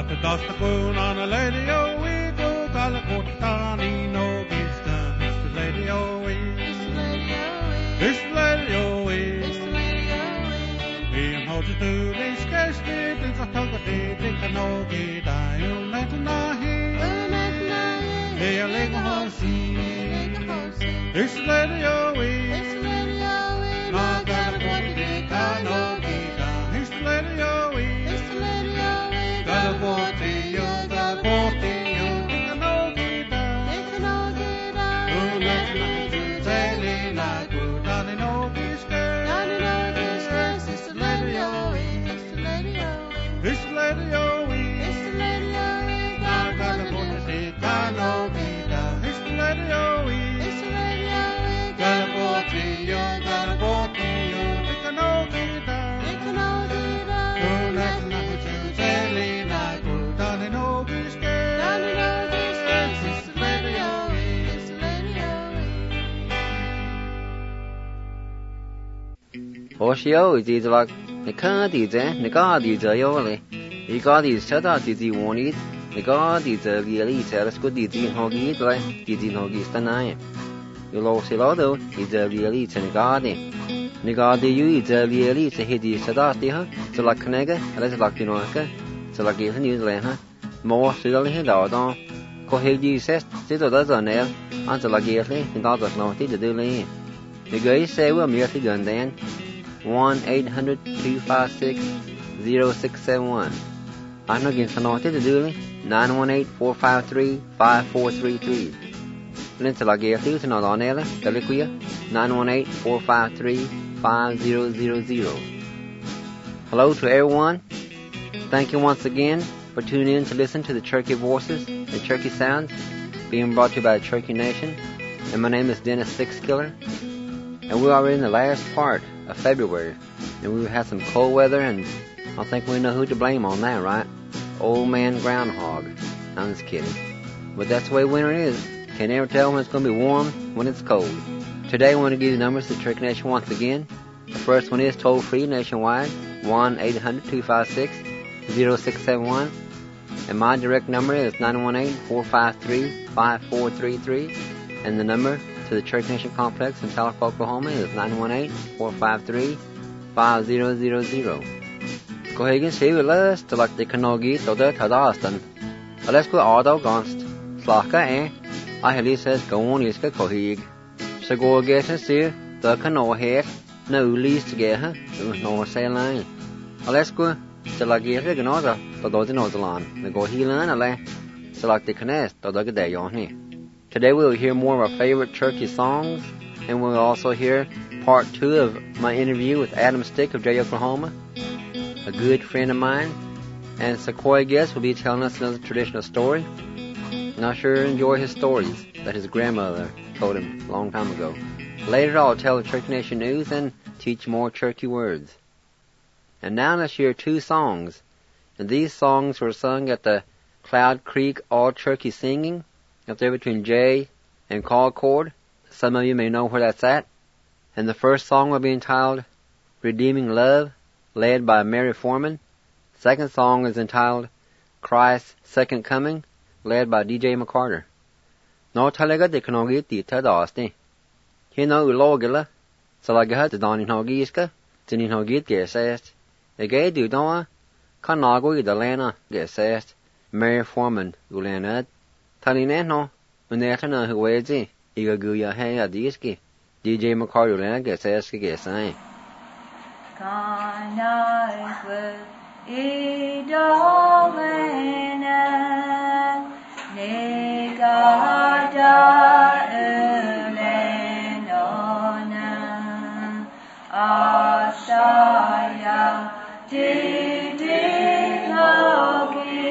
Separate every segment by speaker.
Speaker 1: Dr. Dosta Goon on a lady o we go Galacotani no Gista. It's the lady o we. It's the lady o we. It's the lady o we. It's the lady o we. We hold you to the sketch did in the Togati, the Kanogi, Dial Natanahi. Hey, a leg horsey. It's the lady o we. It's the lady o we. Not Galacotani, Kanogi. It's the lady o we. It's the lady o we. Galacotio, Galacotio, Ikanogida, Ikanogida, Zelina, Dani no Giske, Dani no Giske, it's the lady o we, it's the lady o we, it's the lady o we, it's the lady o we, Galacotio, Ikanogida, it's the lady o we, it's the lady o we, Galacotio, Galacotio, Ikanogida, Ikanogida, Zelina, Dani no Giske, Dani no Giske, it's the lady o we, it's the lady o we.
Speaker 2: Hoshio is either like the candies, the guardies, Yoli. The guardies shut out the warned, the guardies, the really tells good deeds in Hoggy, like deeds in Hoggy Stanai. You lost a lot though, it's a really to the guardian. The guardian you is a really to hit the Sadastia, so like Canega, let's like the Norca, so like New Zealand, more still in the Dardon. Cohegi says, sit or does on there, until like Gatley, and others not to do lane. The guys say we're merely gun then 1-800-256-0671. I'm not getting to do 918-453-5433. Lindsay like Gatley to not on there, Deliquia 918-453-5000. Hello to everyone. Thank you once again for tuning in to listen to the Cherokee Voices, the Cherokee Sounds, being brought to you by the Cherokee Nation. And my name is Dennis Sixkiller. And we are in the last part of February. And we had some cold weather, and I think we know who to blame on that, right? Old man groundhog. I'm just kidding. But that's the way winter is. Can't ever tell when it's going to be warm, when it's cold. Today I want to give you the numbers to the Cherokee Nation once again. The first one is toll-free nationwide, 1-800-256-0671. And my direct number is 918-453-5433. And the number to the Cherokee Nation Complex in Tahlequah, Oklahoma is 918-453-5000. Go ahead and see with us to like the Kanogi to the Tadastan. Let's go all against Slaka I at least says go on is go ahead. So go against and see the Kano head. No least together. No say line. Let's go to like get it another to those in Ozalan. We go heal and so like the Canes to the day on here. Today we'll hear more of our favorite Cherokee songs, and we'll also hear part 2 of my interview with Adam Stick of Jay, Oklahoma, a good friend of mine, and Sequoia Guest will be telling us another traditional story, and I sure enjoy his stories that his grandmother told him a long time ago. Later I'll tell the Cherokee Nation news and teach more Cherokee words. And now let's hear 2 songs, and these songs were sung at the Cloud Creek All Cherokee Singing, up there between Jay and Concord. Some of you may know where that's at. And the first song will be entitled Redeeming Love, led by Mary Foreman. Second song is entitled Christ's Second Coming, led by DJ McCarter. No talaga de kanogi ti tadasti. Hino ulogila, salagaha de dani nogiska, tini nogit gesest. The gay do doa, kanago idalena gesest. Mary Foreman ulanad. Talineno, Unetana Huezi, Igaguya Hea Diski, DJ McCarty Langa says Gesai.
Speaker 3: Kanai Idolena, Negada Ulenona, Ashaya Didinogi.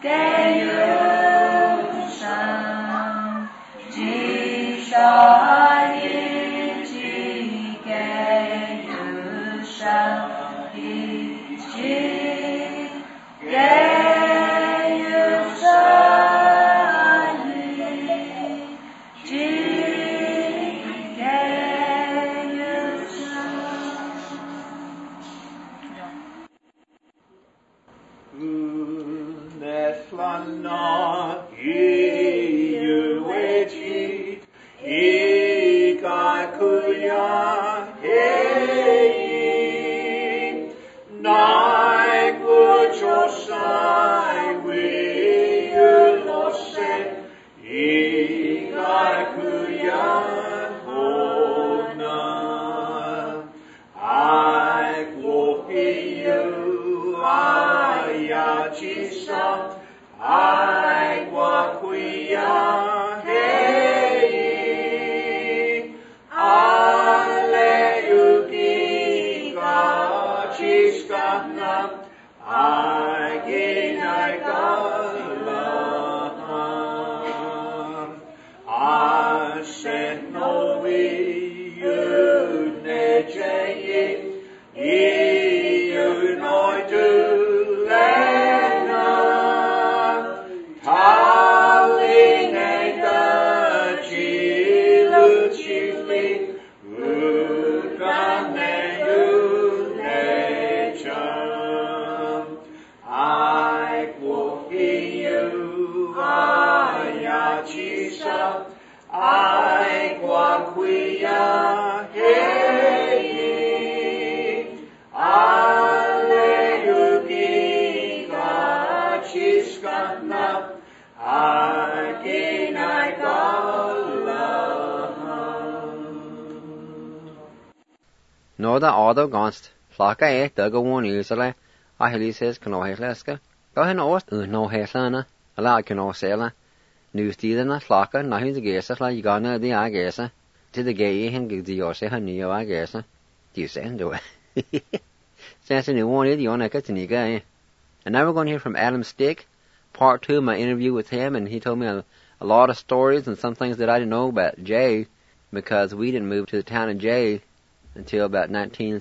Speaker 2: No da auto gonst, flaka daga one usale, ahili says kano heleska, go hen ost, no helana, ala kano sela, news tidana, flaka, nahin the gesa, la yagana the agesa, to the gay hen gig the yose, honey, agesa, do you send do it? Since a new one, the onakatiniga, and now we're going to hear from Adam Stick, part 2 of my interview with him, and he told me a lot of stories and some things that I didn't know about Jay, because we didn't move to the town of Jay until about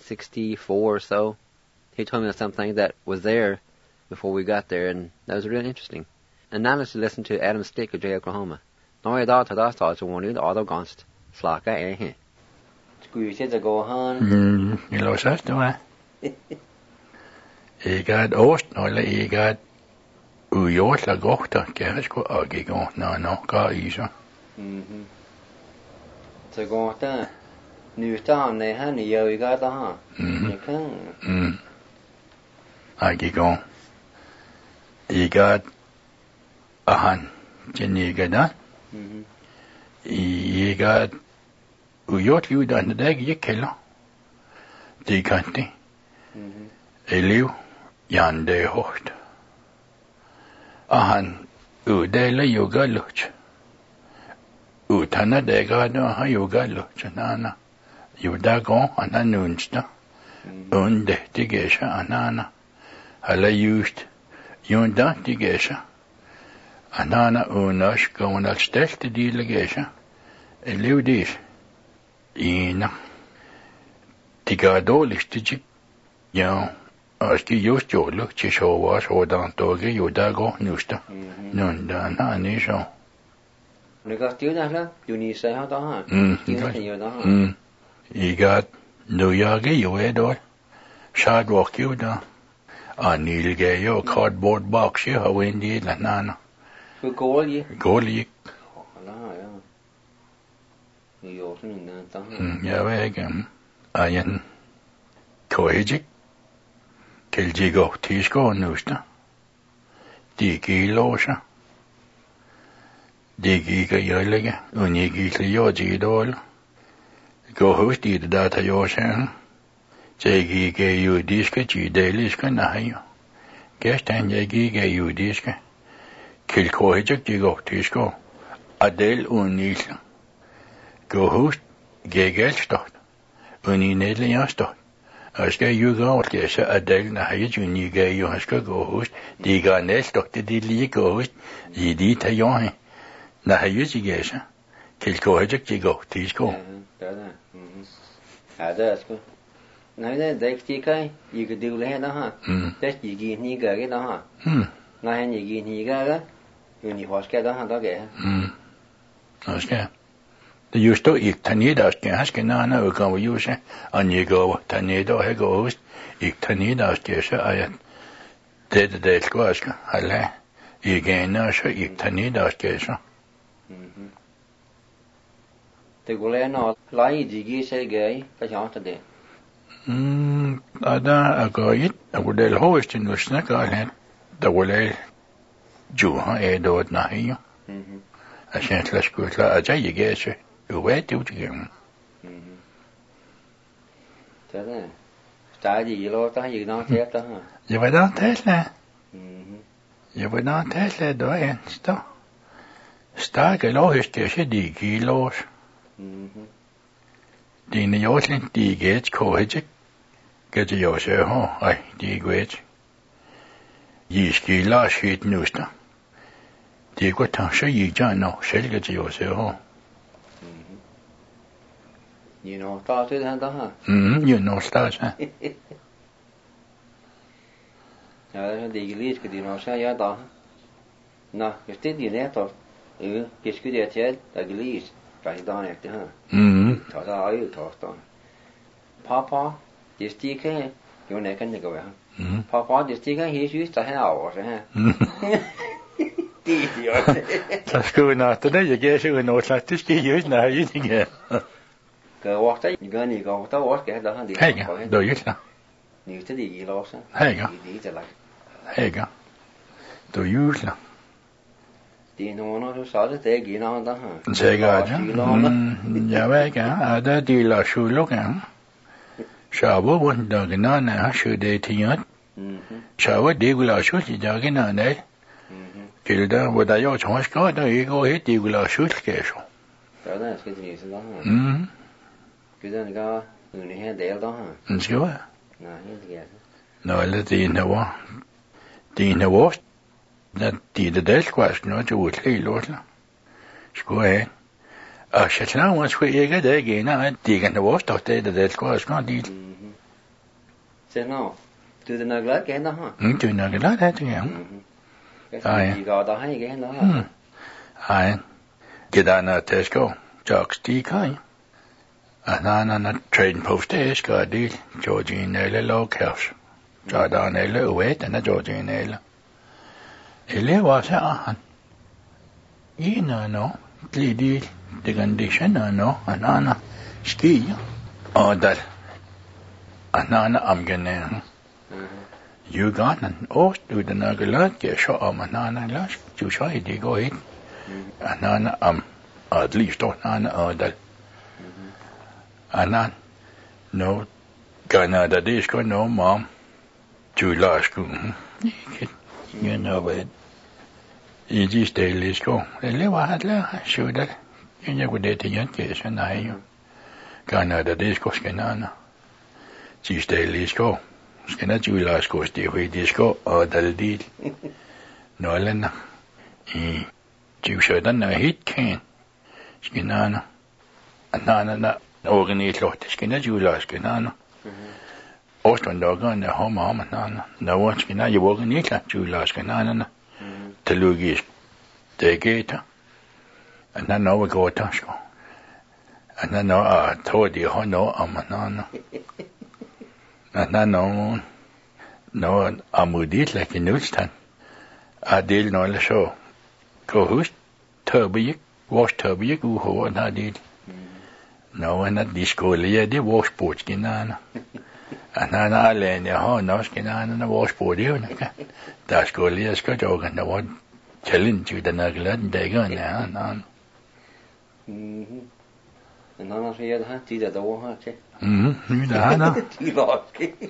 Speaker 2: 1964 or so. He told me something that was there before we got there, and that was really interesting. And now let's listen to Adam Stick of Jay, Oklahoma. No, I thought to one of the auto gonst, flaka eh. Squeeze to go on.
Speaker 4: You know, that's the way. I got ost, no, I got Uyos la gochta, Gersko Agigo, no, Ga Isa.
Speaker 2: To go on. Nu staan ne han yo I got the ha. You can.
Speaker 4: Agigo. I got a han. Jenny got I got Uyot you done the dag you killer. De kanti. Eliu Yande hocht. A han Udela yoga luch. Utana dega no ha yoga luch nana. Yudagon ananunsta. Unde tigesha anana. Hala used Yunda tigesha. Anana unash going al stelte di legesha. Eliu dis. Ina. Tigadolish tijik. Yo. Aski just jolo, chishowas, odantoge, Yudago, nusta. Nunda nanisho.
Speaker 2: Nu got you that, you need to say how to ha.
Speaker 4: I got no yagi, you edor. Shad walk you da. A neil gay yo cardboard box, you how indeed la nana.
Speaker 2: Who goal ye?
Speaker 4: Goal ye.
Speaker 2: You
Speaker 4: yeah, again. Ayan. Koejik. Keljigo, Tishko, Nusta. Digi Losha. Digi Gayalega, Unigi Yoji Dol. Go host the data Yoshan. Jagi gay you diska, Deliska Nahayo. Guest and Jagi gay you diska. Kill Koejik, Digo, Tishko. Adel Unisla. Go host Gegelstock. Uninedliastok. Aska yuga og kesa adel na haye juni ga yo aska go host de ga nes dokte de li go host yidi ta yo he na haye jigesa kel ko hajak jigo tis go
Speaker 2: đó là đó asko nói đây đấy chỉ cái gì cái điều này đó ha đấy gì gì cái đó ha nói gì cái rồi ni hoa cái đó ha đó kìa
Speaker 4: aska de justo ik tani da aska na na go yo se ani go tani do he go host ik tani da aska ayat de ko aska hala igena sha ik tani da aska
Speaker 2: thì có lẽ nó lấy gì sẽ gây cái chọn thật đấy.
Speaker 4: Ada agoit agudel hoist in usna kalet da wale juha edod nahi. Ashen tlashkutla aja yigese uwe tutigem.
Speaker 2: Thế này, ta gì lo ta gì nó chết đó hả?
Speaker 4: Yevada tesla. Yevada tesla do en sta. Sta ke lo histese di kilos. Dine jordlen de get kohejek get jo se ho ai de get yiski la shit nusta de ko ta she yi ja no shel get jo se ho
Speaker 2: You know ta thế đó hả?
Speaker 4: You know sta cha
Speaker 2: Ja de glis cái nó sẽ ya đó. Na, cái tết gì nè to. Cái cái chết da glis. Phải đó này thế hả? Thọ ra ấy thọ đó. Papa, this ticket, you này cái này cái vậy. Papa, this ticket he used to have rồi ha. Đi rồi.
Speaker 4: Ta skuna ta da yige se no ta tiski yus na yi tige.
Speaker 2: Cái work đấy, cái này cái work cái đó đi.
Speaker 4: Hey, do you ta?
Speaker 2: Nhiều thế gì lo sao?
Speaker 4: Hey,
Speaker 2: đi trở lại.
Speaker 4: hey, do you ta?
Speaker 2: Thì nó sợ thế gì nó đó hả?
Speaker 4: Sẽ ga chứ. Dạ vậy cả, ở đó đi là sự lúc ạ. Sợ bố quân đó cái nó nè, sự đề thì nhất. Sợ bố đi là suốt thì cho cái nào đấy. Kiểu đó, vừa đại do trong có đó, ý có hết đi là suốt kể số.
Speaker 2: Đó là cái gì đó hả? Cái đó là người này hay để đó hả?
Speaker 4: Sure.
Speaker 2: Nè, như thế.
Speaker 4: Nói là tiền nào na die de del kwast no to would lay lotla square shatna was we ega de gena digan the was to de del kwast no di
Speaker 2: Thế nào? Từ từ glat cái đó hả?
Speaker 4: tu na gala da tu ya
Speaker 2: Cái gì gọi đó hay cái đó hả?
Speaker 4: ai gedana tesco jocks di kai anana na train post is ga di Georgine le locals Jordan le wet na Georgine le ele was han ina no lidi de condition no anana ski odar anana amgene you got an ost du den nagelat ge sho anana las du shai de go hit anana at least anana odar anan no Canada dis go no mom du las go you know it I just daily go. Le wahatla shuda. Nya gude tiyan ke sanayo. Canada disco skenana. Just daily go. Skena jula go sti hui disco dal dil. No lena. Ju shodan na hit can. Skenana. Anana na organi lot. Skena jula skenana. Oston dogan na homa nana. No one skena you organi la jula skenana. Telugis degeta and then no go tasco and then no todi hono amanana and then no amudit like in Newstan adil no le show go host turbi wash turbi go ho and adil no and that disco lia de wash port kinana and then alle ne ho no kinana na wash port you das go lia ska jogan the one challenge with the naglan de go na no
Speaker 2: nó sẽ ha chỉ là đâu ha chứ
Speaker 4: như đã đó
Speaker 2: chỉ lo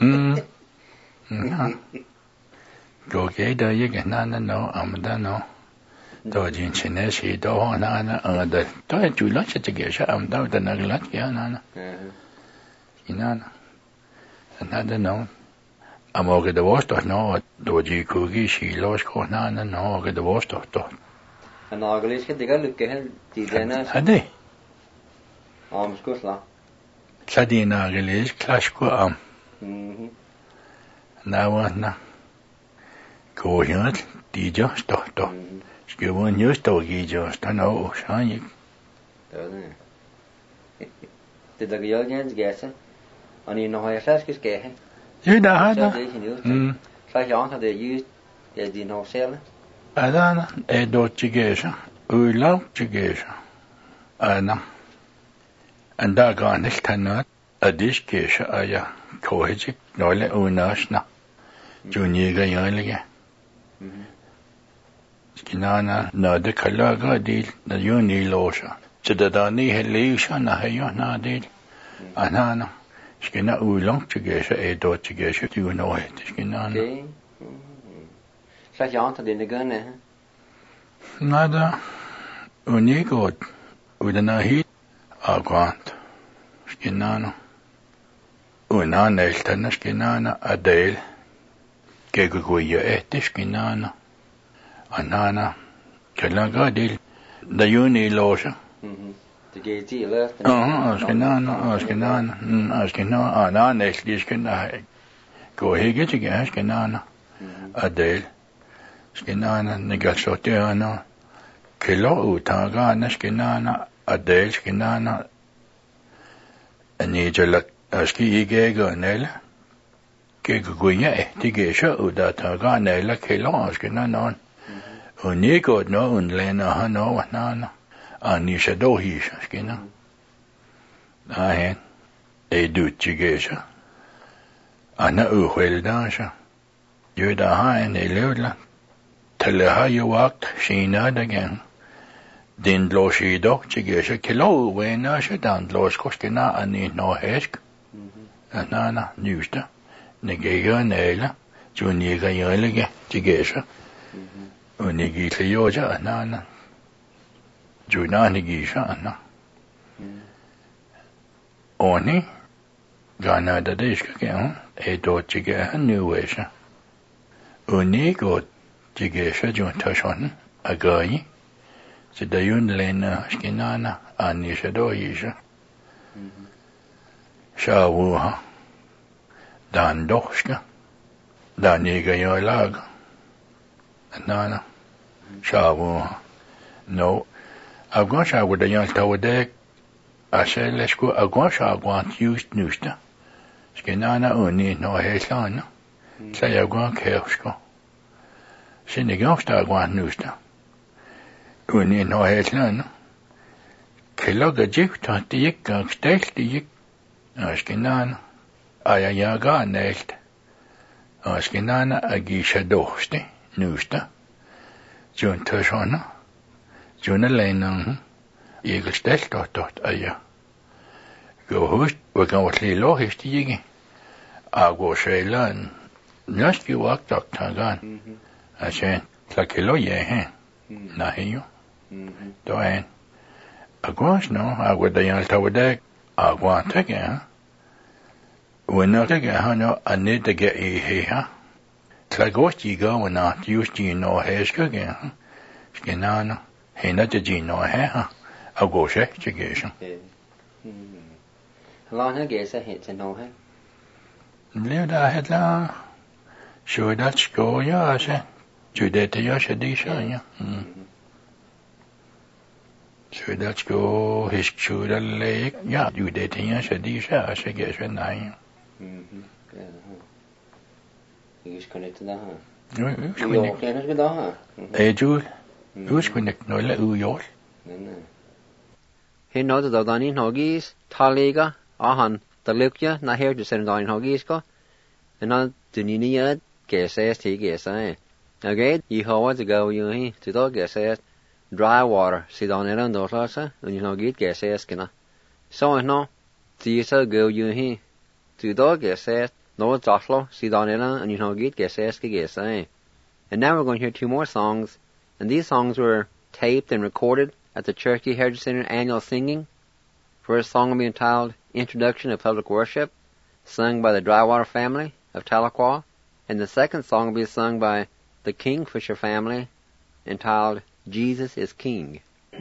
Speaker 4: go cái đó với cái nó đó nó tôi chỉ xin nói gì đó nó đó tôi chủ yếu sẽ chỉ cái sao đó là naglan cái nó Another no. I'm over the worst of no, do G cookie, she lost corner, and no, the worst of thought.
Speaker 2: An ágalis go dig look hel dína
Speaker 4: Hadi.
Speaker 2: amskusla.
Speaker 4: Tladina release, clash go Now, na. Go here, DJ, stop. Ske one news doggy just, I know, shiny.
Speaker 2: Did the girl gens guess it? And you know how your flask is getting.
Speaker 4: You know,
Speaker 2: Slash on how they used the dino sailor.
Speaker 4: Adana, do Chigesha, Ula Chigesha. Anna. And Dagon is cannot, a dish gesha, aya, cohesic, nole unashna. Juniga Yaliga. Skinana, no the Kalaga deal, the uni losha. So the Dani Helisha, Nahayana deal. Anana. Skina Ulong Chigesha, do Chigesha, you know it. Skinana.
Speaker 2: Slash on to the gun, eh?
Speaker 4: Nada. Unigo. Udana heat. Aguant. Skinana. Unana eltana skinana adel. Geguguya skinana. Anana. Kalaga deal. The uni losha.
Speaker 2: The gate left.
Speaker 4: Skinana. Anana eltana. Go here to get skinana. Adel. Skinana Nigasotiana. Kilo Utagana Skinana. Adel Skinana. Anijala Aski Gega Nella. Geguya, Tigesha Udataga Nella Kilo Skinanon. Unigo no unlena Hano Nana. Anisha Dohisha Skina. Ahen. Edu Chigesha. Anna Uhueldasha. Juda Hain Eludla. Teleha you walked, she not again. Din loshi dog chigesha kilo when she down losh koskina and need no hesk. Anana newsta. Negega nela. Juniga yolige chigesha. Unigi cleoja anana. Juna nigisha anna. Oni. Gana da dishka gan. Edo chiga newesha. Unigo. Jigesha Juntashon, a guy, the Dayun Lena Skinana, Anisha Doisha, Shawuha, Dan Doshka, Daniga Yolag, Nana, Shawuha. No, Agwasha with the young tower deck, I said, let's go Agwasha want used Nusta, Skinana Uni no Heslana, say Agwan Kersko. Sinigangsta want nusta. Uni no Heslana. Kiloga jik tant yik gang stelt yik. Askinana. Ayayaga nelt. Askinana agisha doste. Nusta. Jun tashona. Juna lenang. Eagle stelt dot aya. Go host. Wagan wat lilo histi yigi. Agwo shailan. Naski wak dak tagan. Ashen. Tlakilo ye Nahiyo. Doen. Agwas no. Agwa dayan tawadek. Agwan tege Wena tege no. Anid de ge ha. Tlagos jiga wana. Yus ji no heska ge Skinana. Hena de ji no ha. Agoshe chigesha.
Speaker 2: Long gesa hits and no he.
Speaker 4: Live da hetla. Sure that's go ya ashen. Judete ya shadisha ya. Sure that's go his chuda lake. Ya judete ya shadisha ashe gesha nai.
Speaker 2: You just connect to that, huh?
Speaker 4: You
Speaker 2: connect with that, huh?
Speaker 4: Eju. You connect no le uyol.
Speaker 2: He know the Dani Hoggies, Taliga, Ahan, the Lukia, na here to send Dani Hoggies go. And not to Ninia, guess as he guess, eh? Okay, you how to go you to dog guess as dry water, sit down and do and you know get guess as kina. So no, to you so go you he to dog guess as no Joshua, sit down and you know get guess as guess, eh? And now we're going to hear two more songs, and these songs were taped and recorded at the Cherokee Heritage Center annual singing. First song will be entitled Introduction to Public Worship. sung by the Drywater family of Tahlequah, and the second song will be sung by the Kingfisher family, entitled Jesus is King.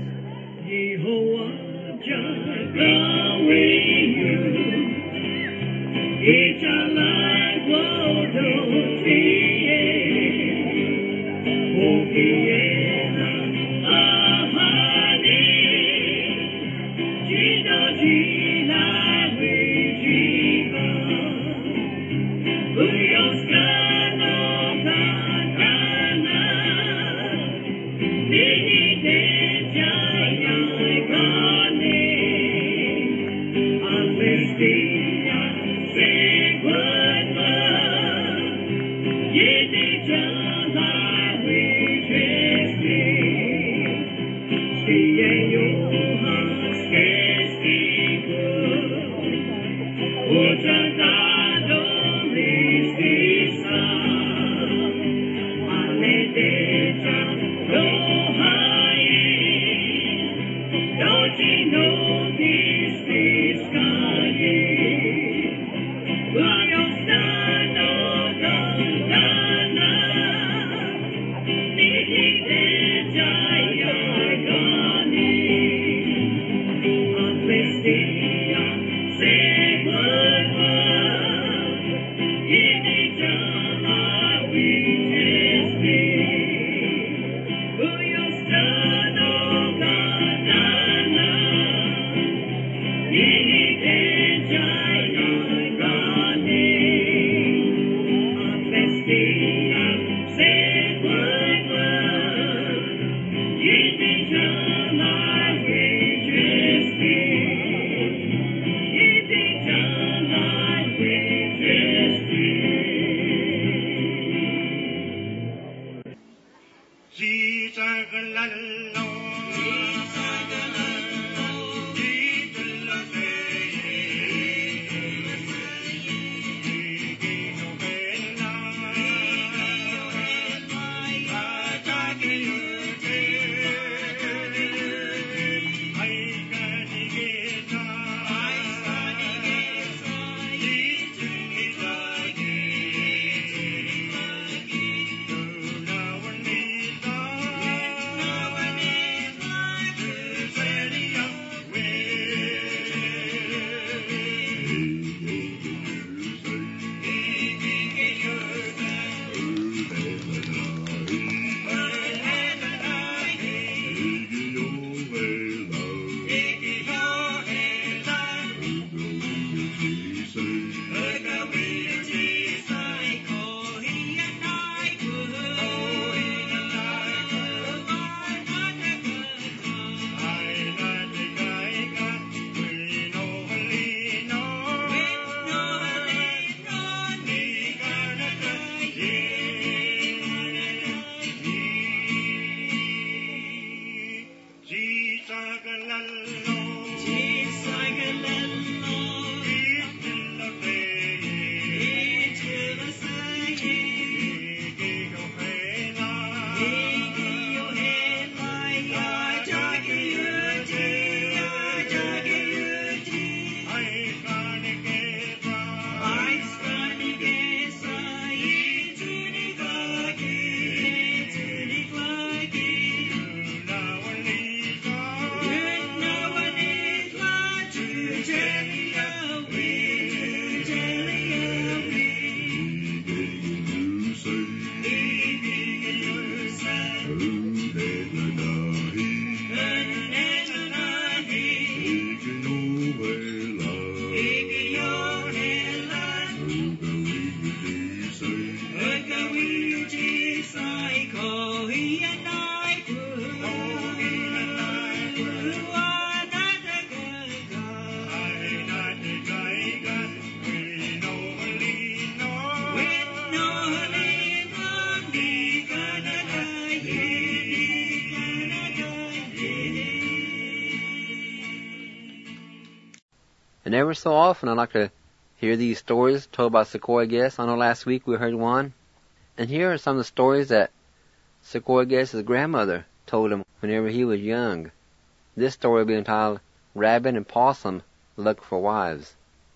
Speaker 2: And ever so often I like to hear these stories told by Sequoyah Guest. I know last week we heard one. And here are some of the stories that Sequoyah Guest's grandmother told him whenever he was young. This story will be entitled, Rabbit and Possum Look for Wives.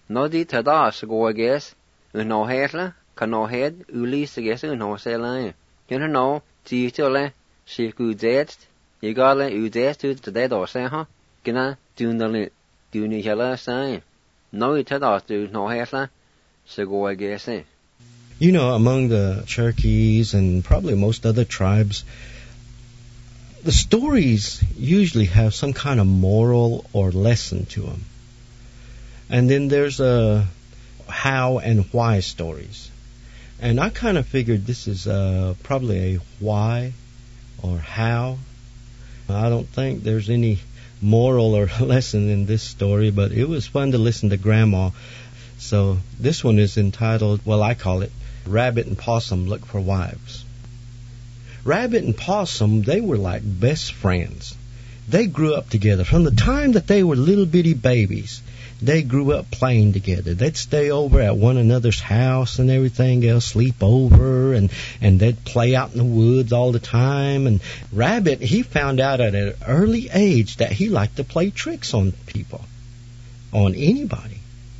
Speaker 2: No di tada go guess, no hetla, can no head, ulis guess no selling. You know, titole, she could zest, you got it, to the dead or say, huh? Gina, do ni hella sign. No, it tada do no hetla, go guess.
Speaker 5: You know, among the Cherokees and probably most other tribes, the stories usually have some kind of moral or lesson to them. And then there's how and why stories. And I kind of figured this is probably a why or how. I don't think there's any moral or lesson in this story, but it was fun to listen to Grandma. So this one is entitled, well, I call it, Rabbit and Possum Look for Wives. Rabbit and Possum, they were like best friends. They grew up together. From the time that they were little bitty babies, they grew up playing together. They'd stay over at one another's house and everything else, sleep over, and they'd play out in the woods all the time. And Rabbit, he found out at an early age that he liked to play tricks on people, on anybody.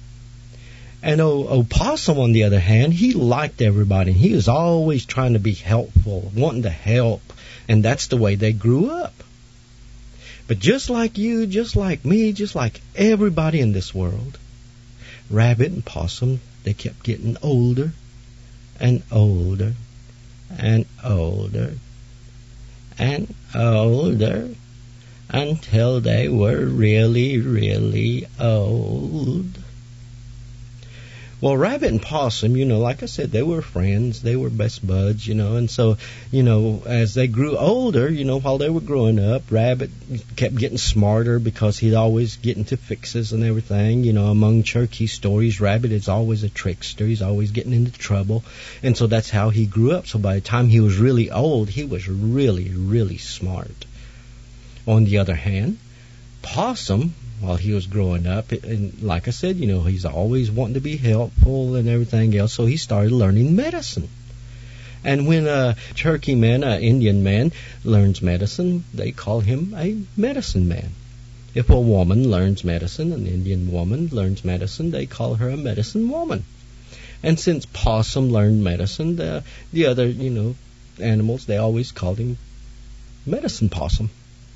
Speaker 5: And Possum, on the other hand, he liked everybody. He was always trying to be helpful, wanting to help. And that's the way they grew up. But just like you, just like me, just like everybody in this world, Rabbit and Possum, they kept getting older and older and older and older until they were really, really old. Well, Rabbit and Possum, like I said, they were friends. They were best buds, and so, as they grew older, while they were growing up, Rabbit kept getting smarter because he'd always get into fixes and everything. Among Cherokee stories, Rabbit is always a trickster. He's always getting into trouble. And so that's how he grew up. So by the time he was really old, he was really, really smart. On the other hand, Possum, while he was growing up, and like I said, he's always wanting to be helpful and everything else, so he started learning medicine. And when a Cherokee man, an Indian man, learns medicine, they call him a medicine man. If a woman learns medicine, an Indian woman learns medicine, they call her a medicine woman. And since Possum learned medicine, the other, animals, they always called him Medicine Possum.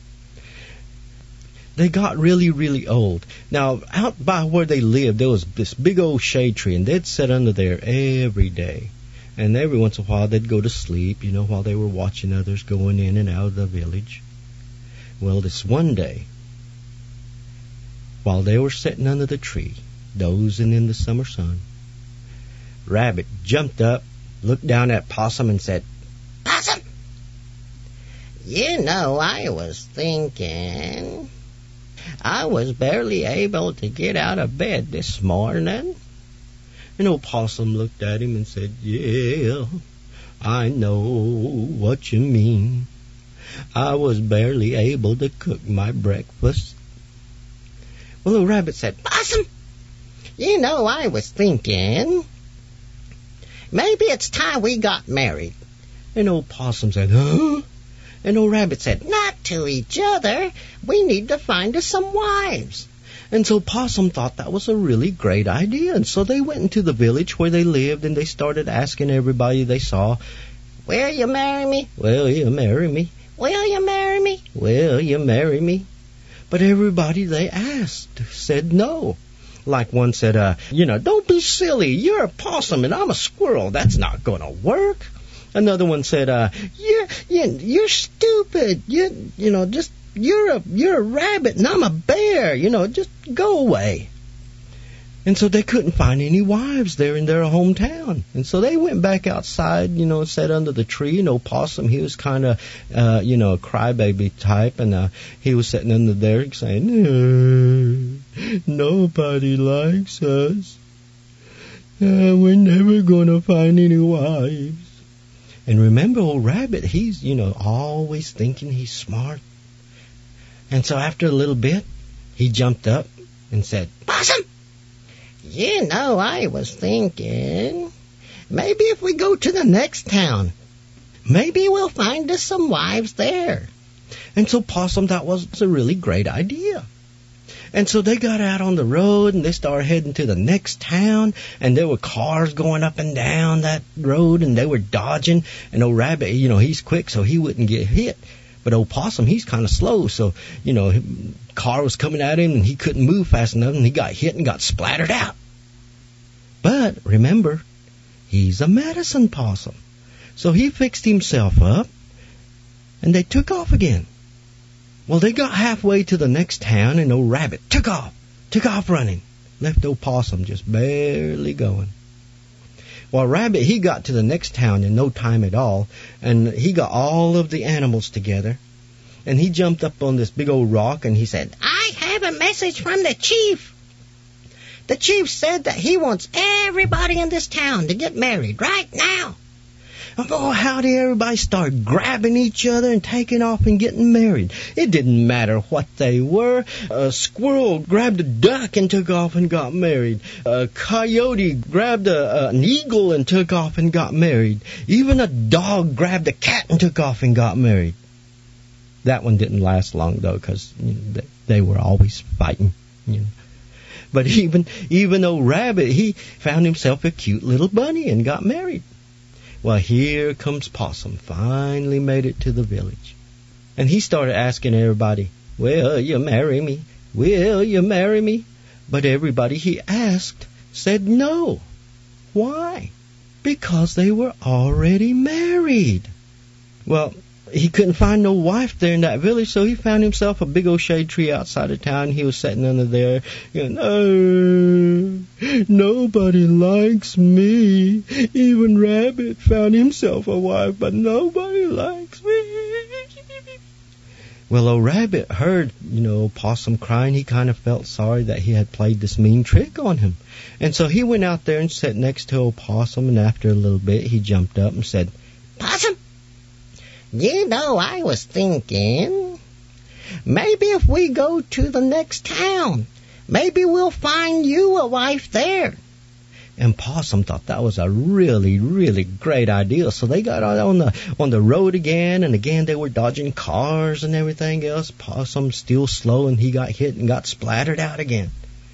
Speaker 5: They got really, really old. Now, out by where they lived, there was this big old shade tree, and they'd sit under there every day. And every once in a while, they'd go to sleep, while they were watching others going in and out of the village. Well, this one day, while they were sitting under the tree, dozing in the summer sun, Rabbit jumped up, looked down at Possum, and said, "Possum, I was thinking. I was barely able to get out of bed this morning." And Possum looked at him and said, "Yeah, I know what you mean. I was barely able to cook my breakfast." Well, Rabbit said, "Possum, I was thinking, maybe it's time we got married." And Possum said, "Huh?" And Rabbit said, "Not to each other. We need to find us some wives." And so Possum thought that was a really great idea. And so they went into the village where they lived, and they started asking everybody they saw, "Will you marry me? Will you marry me? Will you marry me? Will you marry me?" But everybody they asked said no. Like one said, "Don't be silly. You're a possum and I'm a squirrel. That's not going to work." Another one said, "You're stupid. You're a rabbit and I'm a bear. Just go away." And so they couldn't find any wives there in their hometown. And so they went back outside, sat under the tree. Possum, he was kind of, a crybaby type, and he was sitting under there saying, "Nobody likes us. We're never going to find any wives." And remember, old Rabbit, he's, always thinking he's smart. And so after a little bit, he jumped up and said, "Possum, I was thinking, maybe if we go to the next town, maybe we'll find us some wives there." And so Possum, that was a really great idea. And so they got out on the road and they started heading to the next town, and there were cars going up and down that road and they were dodging, and old Rabbit, he's quick so he wouldn't get hit. But old Possum, he's kind of slow, so, car was coming at him and he couldn't move fast enough and he got hit and got splattered out. But remember, he's a medicine possum. So he fixed himself up and they took off again. Well, they got halfway to the next town and old Rabbit took off running. Left old Possum just barely going. Well, Rabbit, he got to the next town in no time at all, and he got all of the animals together, and he jumped up on this big old rock and he said, "I have a message from the chief. The chief said that he wants everybody in this town to get married right now." Oh, how did everybody start grabbing each other and taking off and getting married? It didn't matter what they were. A squirrel grabbed a duck and took off and got married. A coyote grabbed an eagle and took off and got married. Even a dog grabbed a cat and took off and got married. That one didn't last long, though, because they were always fighting. But even old Rabbit, he found himself a cute little bunny and got married. Well, here comes Possum, finally made it to the village. And he started asking everybody, "Will you marry me? Will you marry me?" But everybody he asked said no. Why? Because they were already married. Well, he couldn't find no wife there in that village, so he found himself a big old shade tree outside of town. He was sitting under there, nobody likes me. Even Rabbit found himself a wife, but nobody likes me. Well, old Rabbit heard, Possum crying. He kind of felt sorry that he had played this mean trick on him. And so he went out there and sat next to old Possum, and after a little bit, he jumped up and said, "Possum, I was thinking, maybe if we go to the next town, maybe we'll find you a wife there." And Possum thought that was a really, really great idea. So they got out on the road again, and again they were dodging cars and everything else. Possum still slow, and he got hit and got splattered out again.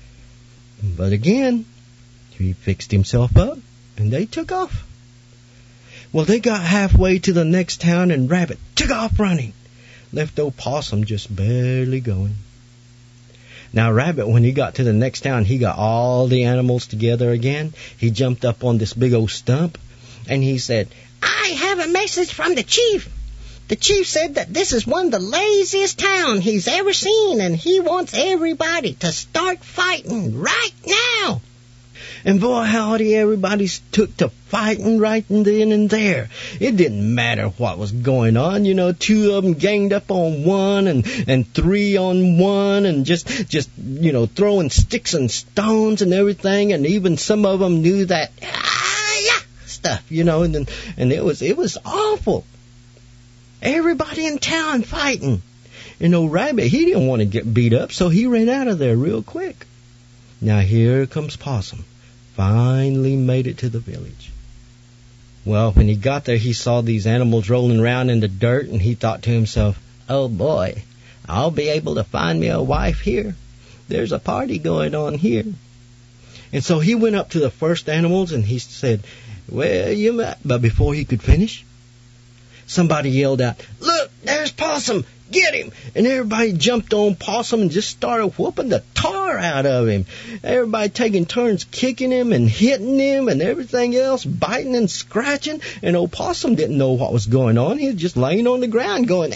Speaker 5: But again, he fixed himself up, and they took off. Well, they got halfway to the next town, and Rabbit took off running. Left old Possum just barely going. Now, Rabbit, when he got to the next town, he got all the animals together again. He jumped up on this big old stump, and he said, "I have a message from the chief. The chief said that this is one of the laziest towns he's ever seen, and he wants everybody to start fighting right now." And boy, howdy, everybody took to fighting right then and there. It didn't matter what was going on. 2 of them ganged up on one and 3 on one and just throwing sticks and stones and everything. And even some of them knew that stuff, and it was awful. Everybody in town fighting. And old Rabbit, he didn't want to get beat up, so he ran out of there real quick. Now here comes Possum. Finally made it to the village. Well, when he got there, he saw these animals rolling around in the dirt, and he thought to himself, "Oh boy, I'll be able to find me a wife here. There's a party going on here." And so he went up to the first animals, and he said, "Well, but before he could finish, somebody yelled out, "Look, there's Possum! Get him!" And everybody jumped on Possum and just started whooping the tar out of him. Everybody taking turns kicking him and hitting him and everything else, biting and scratching. And old Possum didn't know what was going on. He was just laying on the ground going,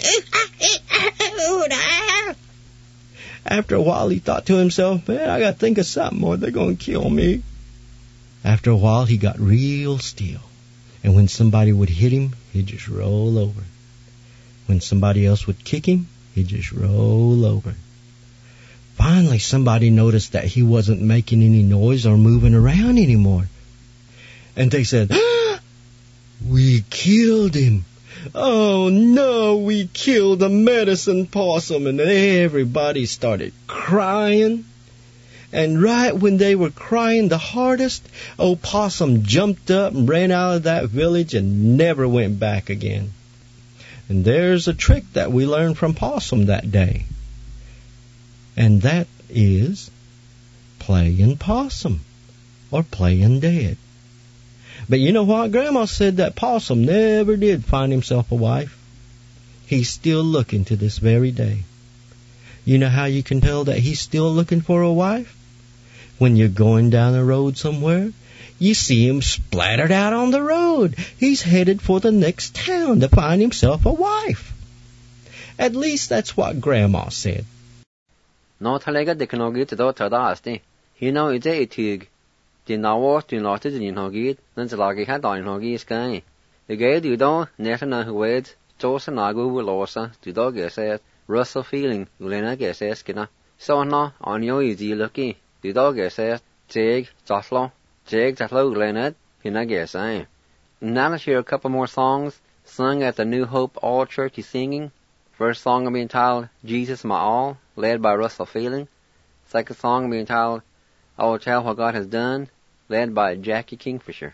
Speaker 5: After a while, he thought to himself, "Man, I got to think of something or they're going to kill me." After a while, he got real still. And when somebody would hit him, he'd just roll over. When somebody else would kick him, he'd just roll over. Finally, somebody noticed that he wasn't making any noise or moving around anymore. And they said, "We killed him. Oh, no, we killed the medicine possum." And everybody started crying. And right when they were crying the hardest, old Possum jumped up and ran out of that village and never went back again. And there's a trick that we learned from Possum that day. And that is playing possum or playing dead. But you know what? Grandma said that possum never did find himself a wife. He's still looking to this very day. You know how you can tell that he's still looking for a wife? When you're going down the road somewhere, you see him splattered out on the road. He's headed for the next town to find himself a wife. At least that's what Grandma said.
Speaker 2: No talaga de kanogit do tada asti. Hino ide itig. Di nawo du lotte di nogit, nan zalagi ha da nogi sky. The gay du do neta na huwed, Josa nagu losa, du do geset, Russell feeling, ulena geset skina. So no, on yo easy lucky, du do geset, jig, jatlo ulened, hina gesay. Now let's hear a couple more songs, sung at the New Hope All Church Singing. First song will be entitled Jesus My All, led by Russell Feeling. Second song will be entitled I Will Tell What God Has Done, led by Jackie Kingfisher.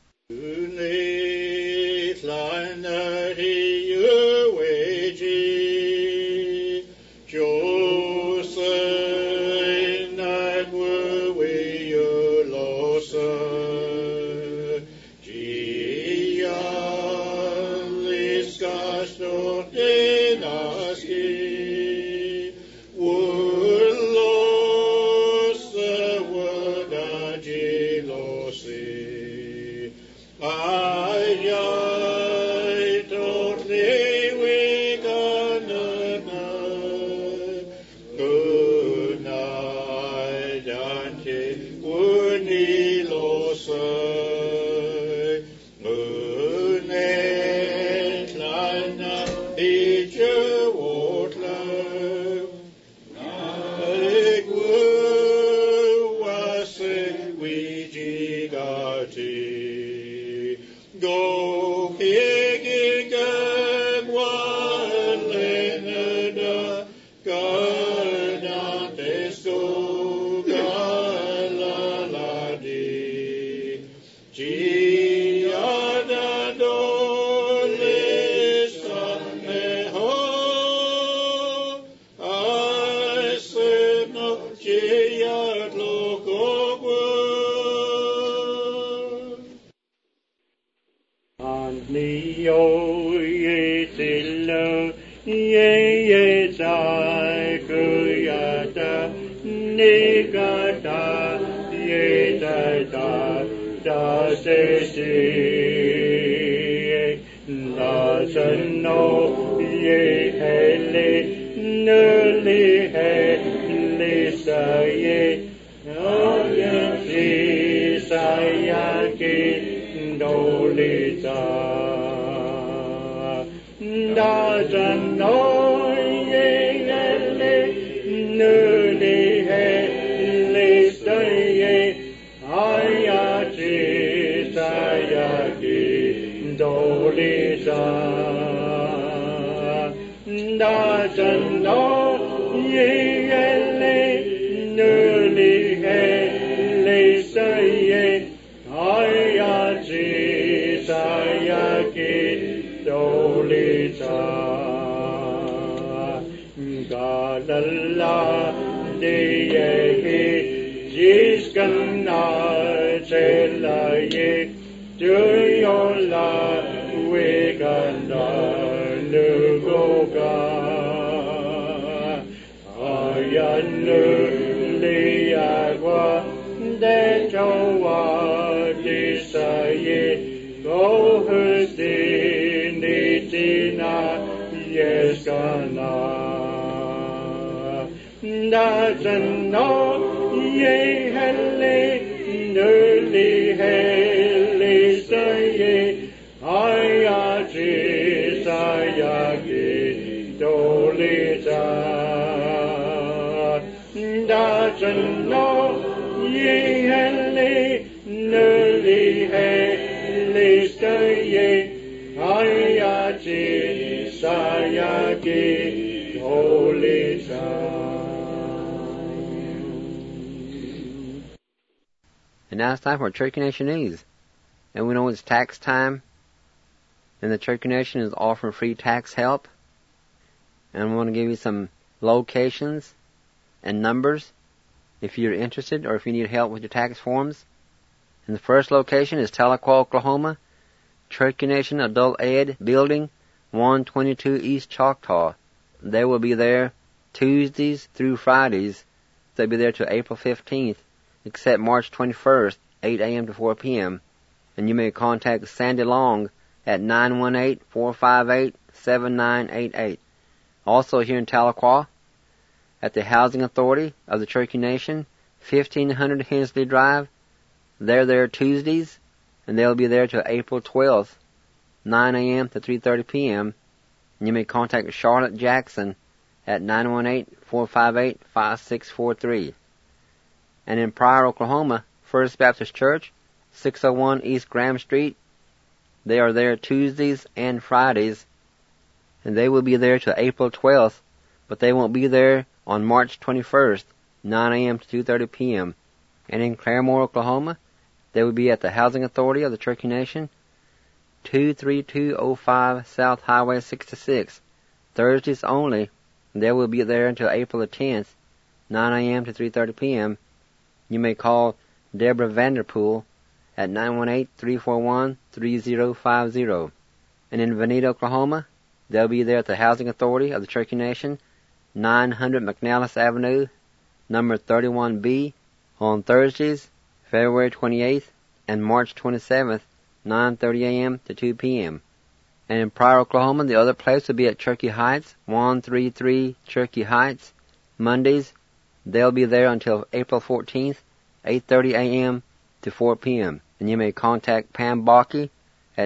Speaker 2: And now it's time for Church Nationese. And we know it's tax time. And the Church Nation is offering free tax help. And I want to give you some locations and numbers if you're interested or if you need help with your tax forms. And the first location is Tahlequah, Oklahoma, Cherokee Nation Adult Ed Building, 122 East Choctaw. They will be there Tuesdays through Fridays. They'll be there till April 15th, except March 21st, 8 a.m. to 4 p.m. And you may contact Sandy Long at 918-458-7988. Also here in Tahlequah, at the Housing Authority of the Cherokee Nation, 1500 Hensley Drive. They're there Tuesdays, and they'll be there till April 12th, 9 a.m. to 3:30 p.m. And you may contact Charlotte Jackson at 918-458-5643. And in Pryor, Oklahoma, First Baptist Church, 601 East Graham Street. They are there Tuesdays and Fridays, and they will be there till April 12th, but they won't be there on March 21st, 9 a.m. to 2:30 p.m. And in Claremore, Oklahoma, they will be at the Housing Authority of the Cherokee Nation, 23205 South Highway 66, Thursdays only. They will be there until April the 10th, 9 a.m. to 3:30 p.m. You may call Deborah Vanderpool at 918-341-3050. And in Veneta, Oklahoma, they'll be there at the Housing Authority of the Cherokee Nation, 900 McNallis Avenue, number 31B, on Thursdays, February 28th and March 27th, 9:30 a.m. to 2 p.m. And in Pryor, Oklahoma, the other place will be at Cherokee Heights, 133 Cherokee Heights, Mondays. They'll be there until April 14th, 8:30 a.m. to 4 p.m. And you may contact Pam Bakke at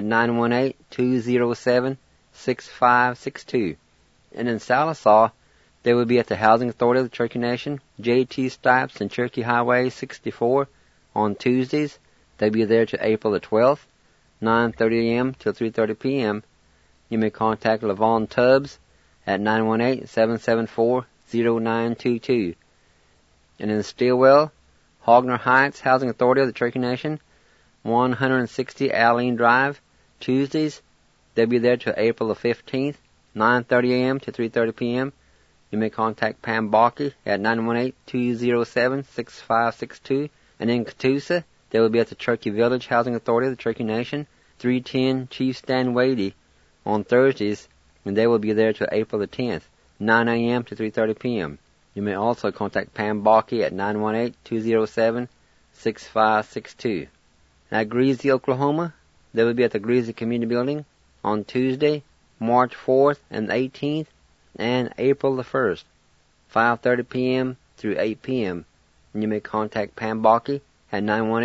Speaker 2: 918-207-6562. And in Sallisaw, they will be at the Housing Authority of the Cherokee Nation, J.T. Stipes and Cherokee Highway 64 on Tuesdays. They'll be there to April the 12th, 9:30 a.m. till 3:30 p.m. You may contact Levon Tubbs at 918-774-0922. And in Stillwell, Hogner Heights Housing Authority of the Cherokee Nation, 160 Alene Drive, Tuesdays. They'll be there till April the 15th, 9:30 a.m. to 3:30 p.m. You may contact Pam Bakke at 918-207-6562. And in Catoosa, they will be at the Cherokee Village Housing Authority of the Cherokee Nation, 310 Chief Stan Wadey on Thursdays, and they will be there till April the 10th, 9 a.m. to 3:30 p.m. You may also contact Pam Bakke at 918-207-6562. At Greasy, Oklahoma, they will be at the Greasy Community Building on Tuesday, March 4th and 18th, and April the 1st, 5:30 p.m. through 8 p.m. And you may contact Pam Bakke at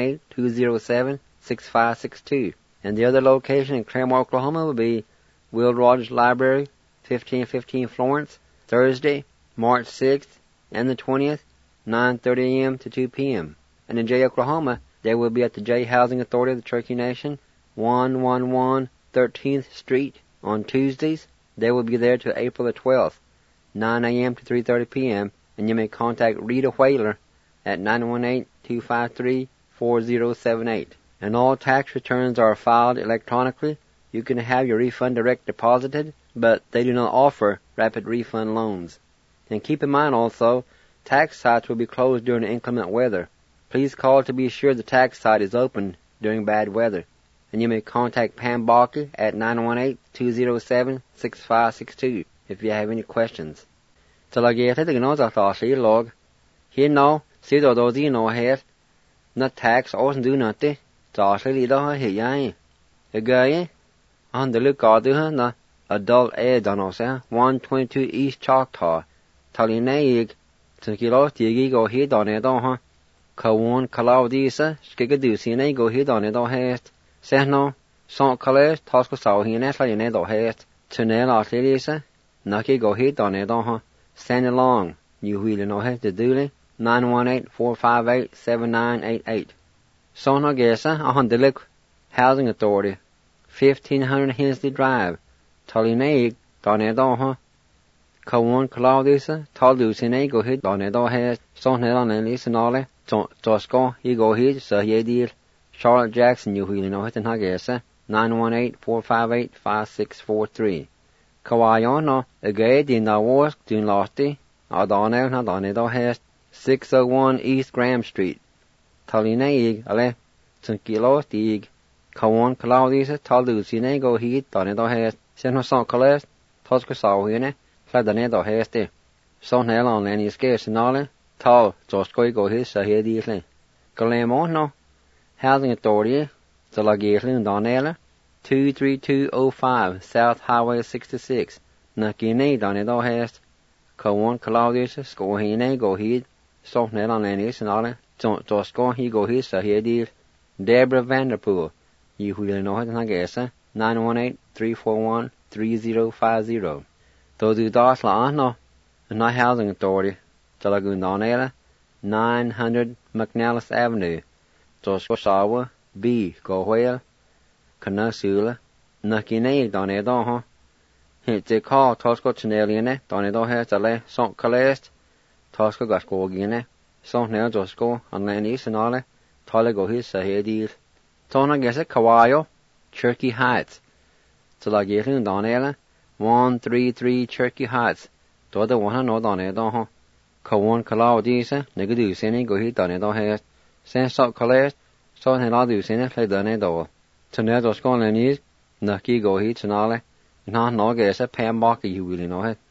Speaker 2: 918-207-6562. And the other location in Claremore, Oklahoma will be Will Rogers Library, 1515 Florence, Thursday, March 6th and the 20th, 9:30 a.m. to 2 p.m. And in Jay, Oklahoma, they will be at the Jay Housing Authority of the Cherokee Nation, 111 13th Street on Tuesdays. They will be there till April the 12th, 9 a.m. to 3:30 p.m. And you may contact Rita Whaler at 918-253-4078. And all tax returns are filed electronically. You can have your refund direct deposited, but they do not offer rapid refund loans. And keep in mind also, tax sites will be closed during inclement weather. Please call to be sure the tax site is open during bad weather. And you may contact Pam Bakke at 918-207-6562 if you have any questions. So like you said, you know, log. Here now, see those you know have not tax or do nothing. So actually, don't hear ya. A guy on the lookout to adult ed on us, 122 East Choctaw. Talineig, to kilo, tigi go hit on it, Kawan Kalaudisa, Skigadusi, go hit on it, hast. Say no, Saint Calais, Tosco saw he and Ashley in it, hast. Tunel Artelisa, Nucky go hit on it, Stand along, you wheeling no head to dooley, 918-458-7988. Sona Gessa, on the Lick Housing Authority, 1500 Hensley Drive, Talineig, Donedon, Kawan Claudisa, Taldusine, go hit Donedo has, Sonel on and Lisanole, Tosco, he go hit, so he did. Charlotte Jackson, you wheeling no hit and Hagessa, 918-458-5643. Kawayono, a gay din the wars, din lofty, Adonel, Donedo has, 601 East Graham Street. Talinaig ale Tunkilo Stig. Kawan Claudius Talducine go heat Donedo Hest. Sen no son colest. Tosca Sawhine. Fladanedo Heste. Son hell on any scarce nale. Tal Joskoi go his a head easily. Galemo no. Housing Authority. The Lagerlin Donella. 23205 South Highway 66. Nakine Donedo Hest. Kawan Claudius Scohine go heat. Son hell on any snale. Josko he go his a head easily. Deborah Vanderpool. You will know it na gesa 918-341-3050. Though do das la no, and I housing authority, Talagundonela, 900 McNellis Avenue, Joshua B. Gohwell, Canasula, Nakine Donedo, huh? Hit the call Tosco Chaneliane, Donedo has a le, Son Calest, Tosco Gascogine, Son Nel Josco, and Lenis and all, Tolago his a head. Tona gesa Caballo, Cherokee Heights. Talagirin Donela, 133 Cherokee Heights. Doda wana no Donedo ho. Kawan Kalau disa, Negadu Sene go hit Donedo has. Sen Sok Calest, Son Heladu Sene play Donedo. Tonedo Scolenis, Nucky go hit Sonale. Na no gesa Pambaka you really know it.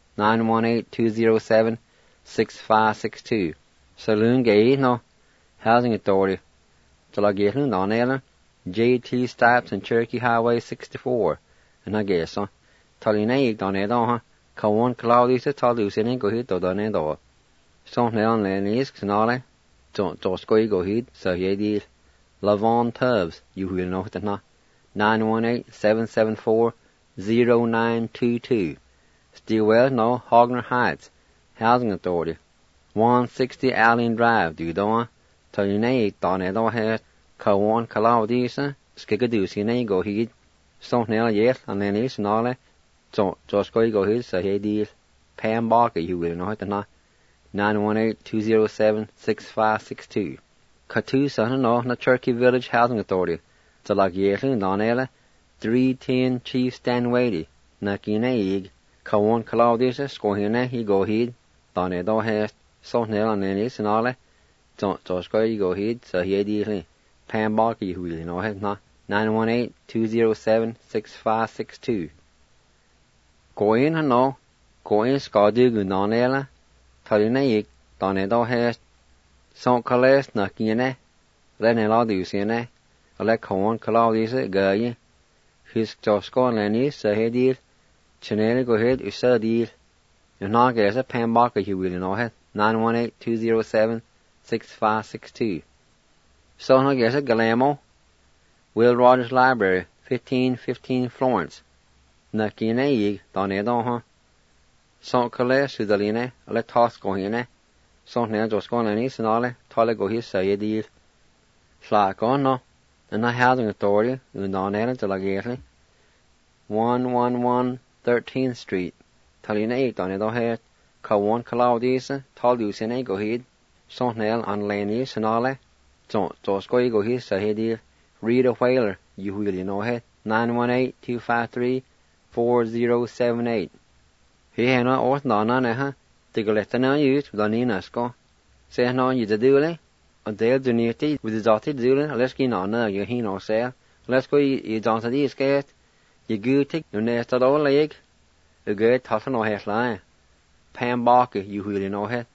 Speaker 2: 918-207-6562. Saloon Gay no. Housing Authority. Talagirin Donela, J.T. Stipes and Cherokee Highway 64. And I guess so. Talinaig Donedo, Kawan Claudius Talducine go hit Donedo. Son Helen Lenis, Snale, Joskoi go hit, so ye did. Lavon Tubbs, you will know it na. 918-774-0922. Stilwell no Hogner Heights, Housing Authority. 160 Allen Drive, do you know? Talinaig Donedo has Kawan Claudius, Skigaducine go hit. Son Helen yes, and Lenis Snale, Joskoi go hit, so ye did. Pambaka, you will know it na. 918-207-6562. Katu Son no na Cherokee Village Housing Authority. Talagirin Donela, 310 Chief Stanwady. Nakinaig, Kawan Claudius, Scohine, he go hid. Donedo has, Son Helen Lenis Snale, Joskoi go hid, so ye did. Pambaka, you will know it na. 918-207-6562. Go in no. Go in Scadu Gundanela. Talinaig, Donedo has. Son Calest Nakine. Renela Ducine. Alec Kawan Claudius, Gaye. His Josko Lenis, Sahedir. Chanel go ahead, Usadir. If not, guess a Pambaka, you will know it. 918-207-6562. Son, I guess a Galamo. Will Rogers Library, 1515 Florence. Nakinaig, Donedo, Son Calais, Sudaline, Alec Toscohine. Son Nel Joscolenis and all, Tolago his Sayedir. Slacono, and the Housing Authority, Undonela to Lagerli. 111 13th Street. Talinaig, Donedo Head. Kawan Claudius, Talducine go hid. Son Nel and Lenis and all, Josco go his Sayedir. Rita Whaler, you really know it. 918-253-4078. He had no orth nana neha. Tigoletana used with Aninasko. Say no, you the dule. And they'll do nearty with the dotted dule. Let's get on now, you he no say. Let's go, you don't see these scared. You go take your nest at all leg. You get tough no hair line. Pambaka, you really know it.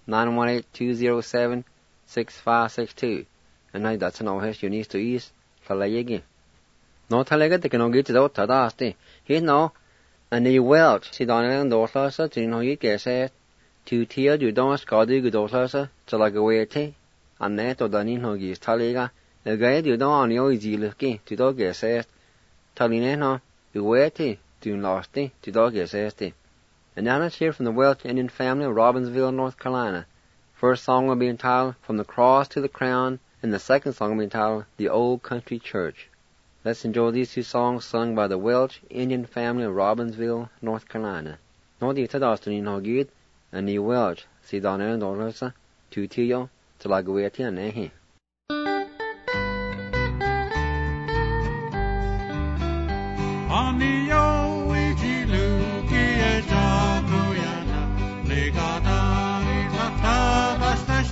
Speaker 2: 918-207-6562. And now that's no hair you need to ease. Falayegi. No talega they can get it out tadasti. He no. And the Welch, si Donel and Dortlasa, to know you guess it. 2 tier you don't scadu good Dortlasa, to like a way tea. And net or Danin Hoggies Talega. The guide you don't on your easy looking to dog guess it. Talineno, you wait tea, to lasty, to dog guess it. And now let's hear from the Welch Indian family of Robbinsville, North Carolina. First song will be entitled From the Cross to the Crown, and the second song will be entitled The Old Country Church. Let's enjoy these two songs sung by the Welch Indian family of Robbinsville, North Carolina. No di tadastin no gid, and the Welch, si Donel and Dorlasa, 2 tiyo, to la gueti and nehi.
Speaker 1: Anio ichi luki e jagoyana, legata ni tata basta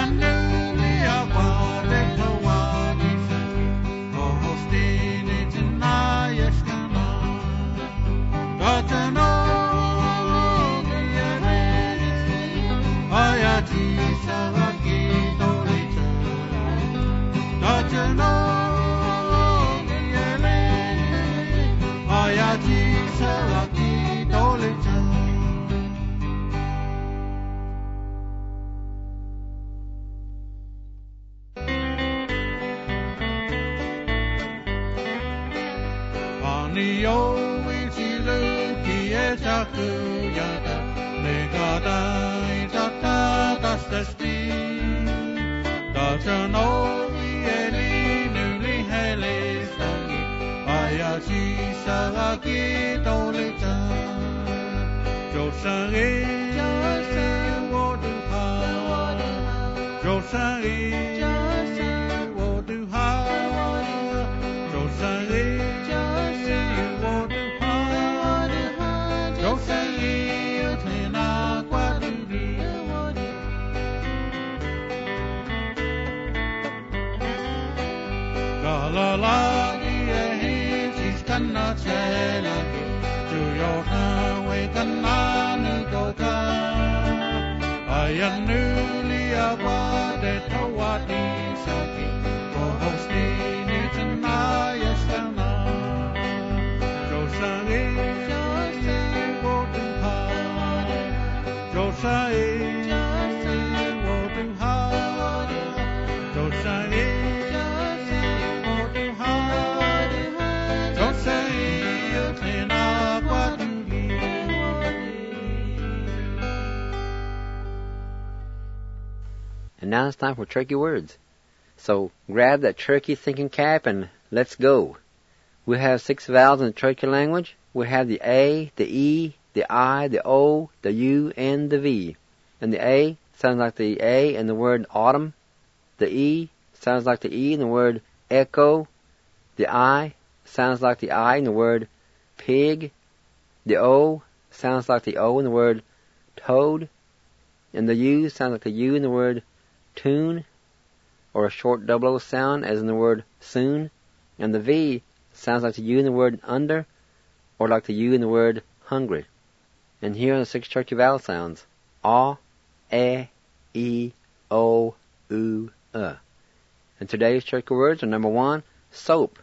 Speaker 2: And now it's time for Turkey Words. So grab that turkey thinking cap and let's go. We have 6 vowels in the Turkey language. We have the A, the E, the I, the O, the U, and the V. And the A sounds like the A in the word autumn. The E sounds like the E in the word echo. The I sounds like the I in the word pig. The O sounds like the O in the word toad. And the U sounds like the U in the word tune, or a short double O sound as in the word soon. And the V sounds like the U in the word under, or like the U in the word hungry. And here are the 6 Turkey vowel sounds: A, E, I, O, U, E. And today's Turkey words are number 1, soap.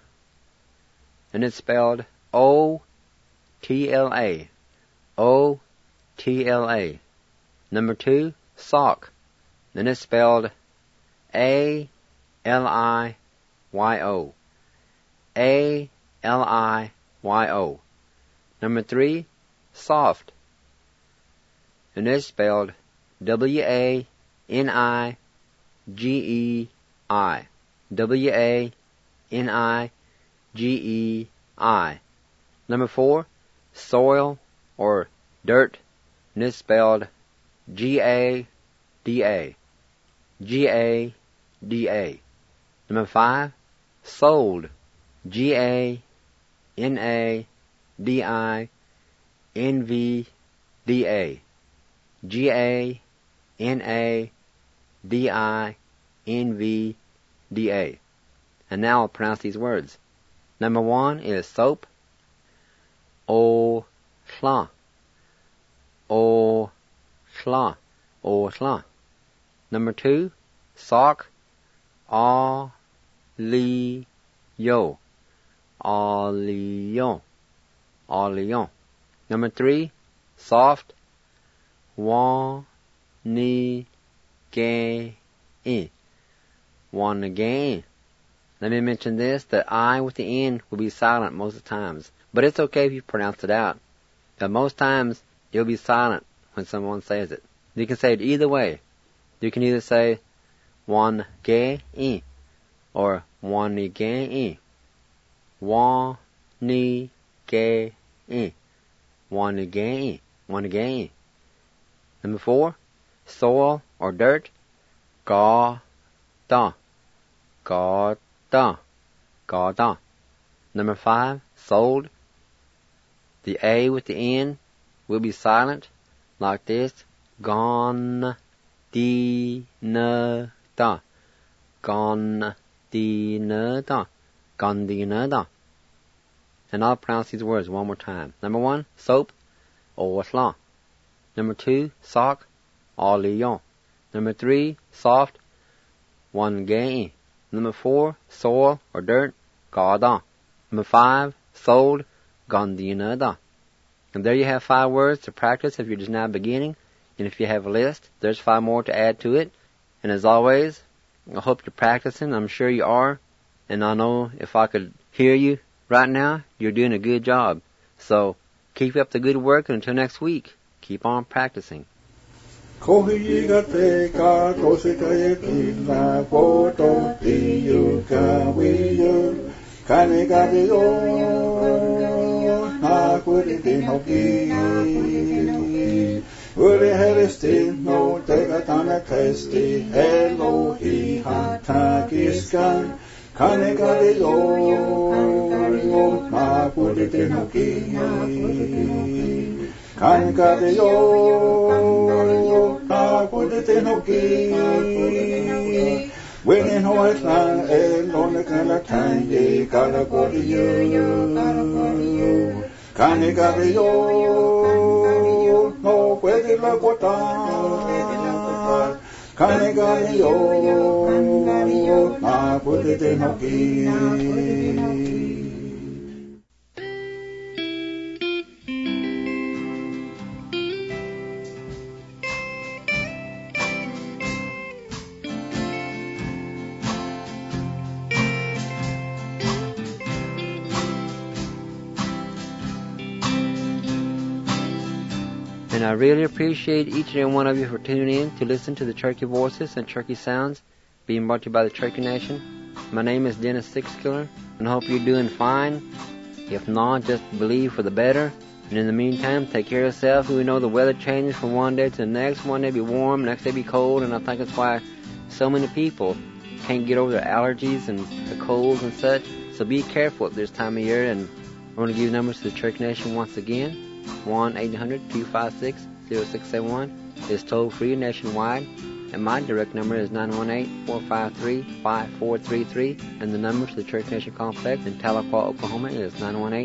Speaker 2: And it's spelled O-T-L-A. O-T-L-A. Number 2, sock. And it's spelled A-L-I-Y-O. A-L-I-Y-O. Number 3, soft. And it's spelled W-A-N-I-G-E-I. W-A-N-I-G-E-I. Number 4, soil or dirt. And it's spelled G-A-D-A. G-A-D-A. Number 5, sold. G-A-N-A-D-I-N-V-D-A. G-A-N-A-D-I-N-V-D-A. And now I'll pronounce these words. Number 1 is soap. O-Sla. O-Sla. O-Sla. Number 2, sock. A-li-yo. A-li-yo. A-li-yo. Number 3, soft. Wa-ni-ge-i. Wa-ni-ge-i. Let me mention this, the I with the N will be silent most of the times. But it's okay if you pronounce it out. But most times, it'll be silent when someone says it. You can say it either way. You can either say wan-ge-i or wan-ni-ge-i. Wan-ni-ge-i. Wan-ni-ge-i. Wan-ni-ge-i. Number 4, soil or dirt. Ga-da. Ga-da. Ga-da. Number 5, sold. The A with the N will be silent like this. Gone. Gandinada. Gandinada. Gandinada. And I'll pronounce these words one more time. Number 1, soap, Osla. Number 2, sock, Olion. Number 3, soft, Wangay. Number 4, soil or dirt, Gada. Number 5, sold, Gandinada. And there you have 5 words to practice if you're just now beginning. And if you have a list, there's 5 more to add to it. And as always, I hope you're practicing. I'm sure you are. And I know if I could hear you right now, you're doing a good job. So keep up the good work, and until next week, keep on practicing.
Speaker 1: Kohiga teka kosika yekila poto tiyuka wiyo kanega wiyo na kuritino ki uri heristino teka tana testi Elohi hatakiskan kanega wiyo na kuritino ki Kankadeyo, Kakuditinoki, Winning Hoisland, Elonakanatangi, Kalakodiyo, Kanikadeyo, no Wedilakota, Kanikadeyo, Kakuditinoki.
Speaker 2: And I really appreciate each and every one of you for tuning in to listen to the Cherokee Voices and Cherokee Sounds being brought to you by the Cherokee Nation. My name is Dennis Sixkiller, and I hope you're doing fine. If not, just believe for the better. And in the meantime, take care of yourself. We know the weather changes from one day to the next. One day be warm, next day be cold, and I think that's why so many people can't get over their allergies and the colds and such. So be careful at this time of year, and I want to give you numbers to the Cherokee Nation once again. 1-800-256-0671 is toll-free nationwide, and my direct number is 918-453-5433, and the number to the Cherokee Nation Complex in Tahlequah, Oklahoma is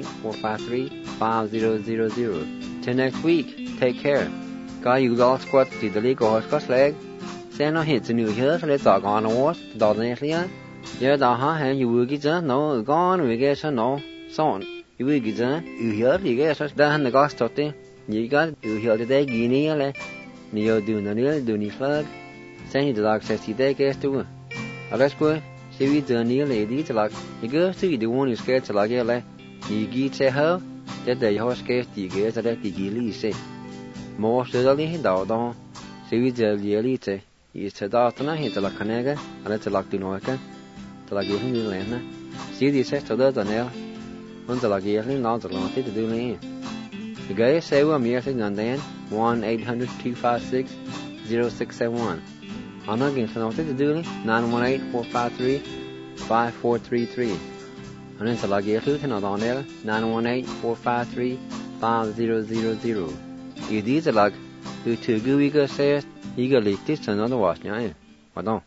Speaker 2: 918-453-5000. Till next week, take care. God, you lost squat to the league or Scotch leg. Say no hits in New Year's, let's talk on the wars, Dodnetlian. Yeah, and you will get no gone, we get no son. You will get you hear the guess done the ghost of the you got you hear the day guinea Neo do no near do ni flag. Send you the dog says you day guess to let's go. See we do near lady to like you go see the one you scared to like you get say her that the horse scared you guess that the gilly say more steadily down see we the yearly say you said out na hit like canega and it's like to know to like you in land see the says to the nail One the lucky early not the long to do me. The guy say we're meeting on then 1-800-256-0671. I'm not getting something to do 918-453-5433. And then the lucky early to not on there 918-453-5000. You did the luck. You two gooey go say you got leaked this another wash, yeah. Pardon.